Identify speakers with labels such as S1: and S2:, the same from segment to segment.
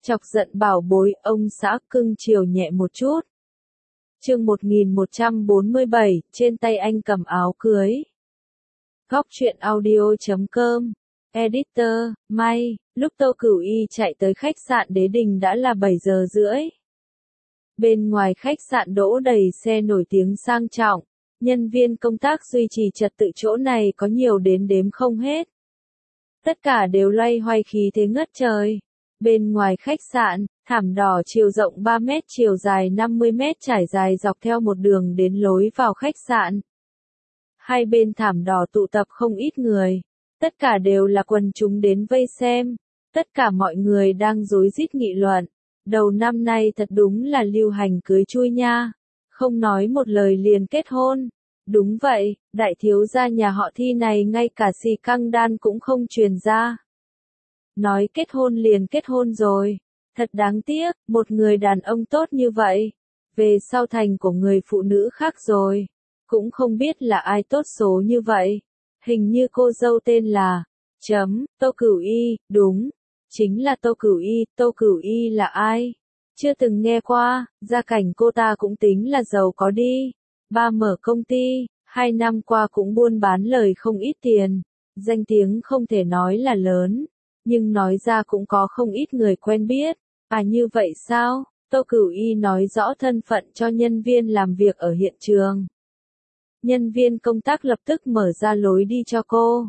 S1: Chọc giận bảo bối, ông xã cưng chiều nhẹ một chút. Chương 1147, trên tay anh cầm áo cưới. Góc truyện audio.com. Editor, May, lúc Tô Cửu Y chạy tới khách sạn Đế Đình đã là 7 giờ rưỡi. Bên ngoài khách sạn đỗ đầy xe nổi tiếng sang trọng, nhân viên công tác duy trì trật tự chỗ này có nhiều đến đếm không hết. Tất cả đều loay hoay khí thế ngất trời. Bên ngoài khách sạn, thảm đỏ chiều rộng 3 mét chiều dài 50 mét trải dài dọc theo một đường đến lối vào khách sạn. Hai bên thảm đỏ tụ tập không ít người. Tất cả đều là quần chúng đến vây xem. Tất cả mọi người đang rối rít nghị luận. Đầu năm nay thật đúng là lưu hành cưới chui nha. Không nói một lời liền kết hôn. Đúng vậy, đại thiếu gia nhà họ Thi này ngay cả xì căng đan cũng không truyền ra. Nói kết hôn liền kết hôn rồi. Thật đáng tiếc, một người đàn ông tốt như vậy. Về sau thành của người phụ nữ khác rồi. Cũng không biết là ai tốt số như vậy. Hình như cô dâu tên là Tô Cửu Y, đúng. Chính là Tô Cửu Y. Tô Cửu Y là ai? Chưa từng nghe qua, gia cảnh cô ta cũng tính là giàu có đi. Ba mở công ty, 2 năm qua cũng buôn bán lời không ít tiền. Danh tiếng không thể nói là lớn, nhưng nói ra cũng có không ít người quen biết. À như vậy sao? Tô Cửu Y nói rõ thân phận cho nhân viên làm việc ở hiện trường. Nhân viên công tác lập tức mở ra lối đi cho cô.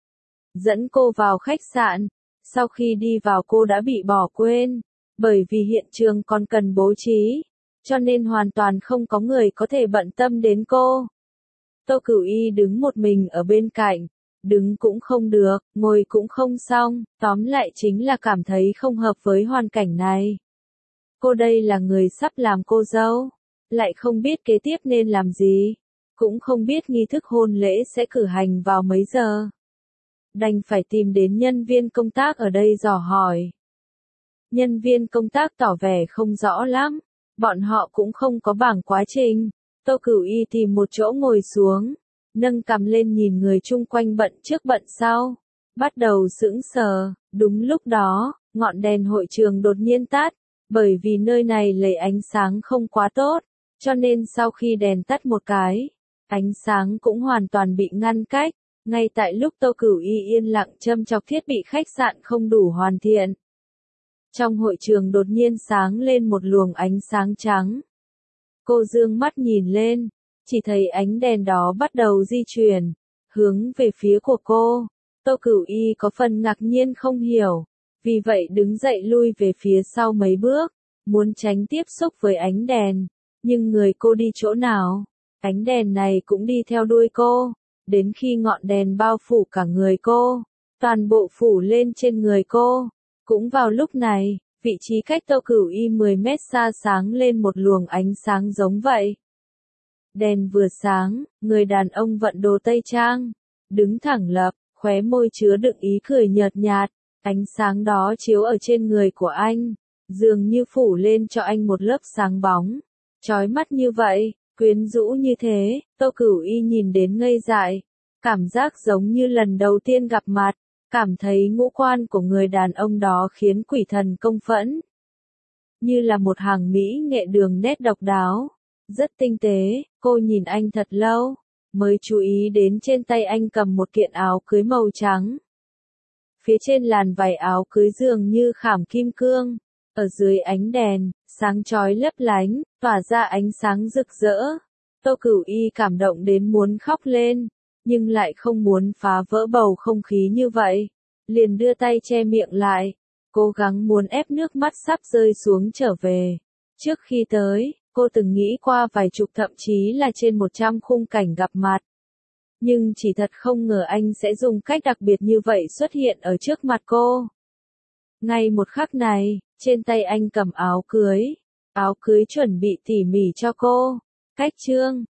S1: Dẫn cô vào khách sạn. Sau khi đi vào cô đã bị bỏ quên. Bởi vì hiện trường còn cần bố trí. Cho nên hoàn toàn không có người có thể bận tâm đến cô. Tô Cửu Y đứng một mình ở bên cạnh. Đứng cũng không được, ngồi cũng không xong. Tóm lại chính là cảm thấy không hợp với hoàn cảnh này. Cô đây là người sắp làm cô dâu. Lại không biết kế tiếp nên làm gì. Cũng không biết nghi thức hôn lễ sẽ cử hành vào mấy giờ. Đành phải tìm đến nhân viên công tác ở đây dò hỏi. Nhân viên công tác tỏ vẻ không rõ lắm. Bọn họ cũng không có bảng quá trình. Tô Cửu Y tìm một chỗ ngồi xuống. Nâng cằm lên nhìn người chung quanh bận trước bận sau. Bắt đầu sững sờ. Đúng lúc đó, ngọn đèn hội trường đột nhiên tắt. Bởi vì nơi này lấy ánh sáng không quá tốt. Cho nên sau khi đèn tắt một cái, ánh sáng cũng hoàn toàn bị ngăn cách. Ngay tại lúc Tô Cửu Y yên lặng châm chọc thiết bị khách sạn không đủ hoàn thiện. Trong hội trường đột nhiên sáng lên một luồng ánh sáng trắng. Cô dương mắt nhìn lên, chỉ thấy ánh đèn đó bắt đầu di chuyển, hướng về phía của cô. Tô Cửu Y có phần ngạc nhiên không hiểu, vì vậy đứng dậy lui về phía sau mấy bước, muốn tránh tiếp xúc với ánh đèn. Nhưng người cô đi chỗ nào, ánh đèn này cũng đi theo đuôi cô, đến khi ngọn đèn bao phủ cả người cô, toàn bộ phủ lên trên người cô. Cũng vào lúc này, vị trí cách Tô Cửu Y 10 mét xa sáng lên một luồng ánh sáng giống vậy. Đèn vừa sáng, người đàn ông vận đồ tây trang, đứng thẳng lập, khóe môi chứa đựng ý cười nhợt nhạt, ánh sáng đó chiếu ở trên người của anh, dường như phủ lên cho anh một lớp sáng bóng, chói mắt như vậy, quyến rũ như thế. Tô Cửu Y nhìn đến ngây dại, cảm giác giống như lần đầu tiên gặp mặt, cảm thấy ngũ quan của người đàn ông đó khiến quỷ thần công phẫn. Như là một hàng mỹ nghệ đường nét độc đáo, rất tinh tế. Cô nhìn anh thật lâu, mới chú ý đến trên tay anh cầm một kiện áo cưới màu trắng. Phía trên làn vải áo cưới dường như khảm kim cương, ở dưới ánh đèn, sáng chói lấp lánh, tỏa ra ánh sáng rực rỡ. Tô Cửu Y cảm động đến muốn khóc lên, nhưng lại không muốn phá vỡ bầu không khí như vậy. Liền đưa tay che miệng lại, cố gắng muốn ép nước mắt sắp rơi xuống trở về. Trước khi tới, cô từng nghĩ qua vài chục thậm chí là trên 100 khung cảnh gặp mặt. Nhưng chỉ thật không ngờ anh sẽ dùng cách đặc biệt như vậy xuất hiện ở trước mặt cô. Ngay một khắc này, trên tay anh cầm áo cưới chuẩn bị tỉ mỉ cho cô. Cách trương,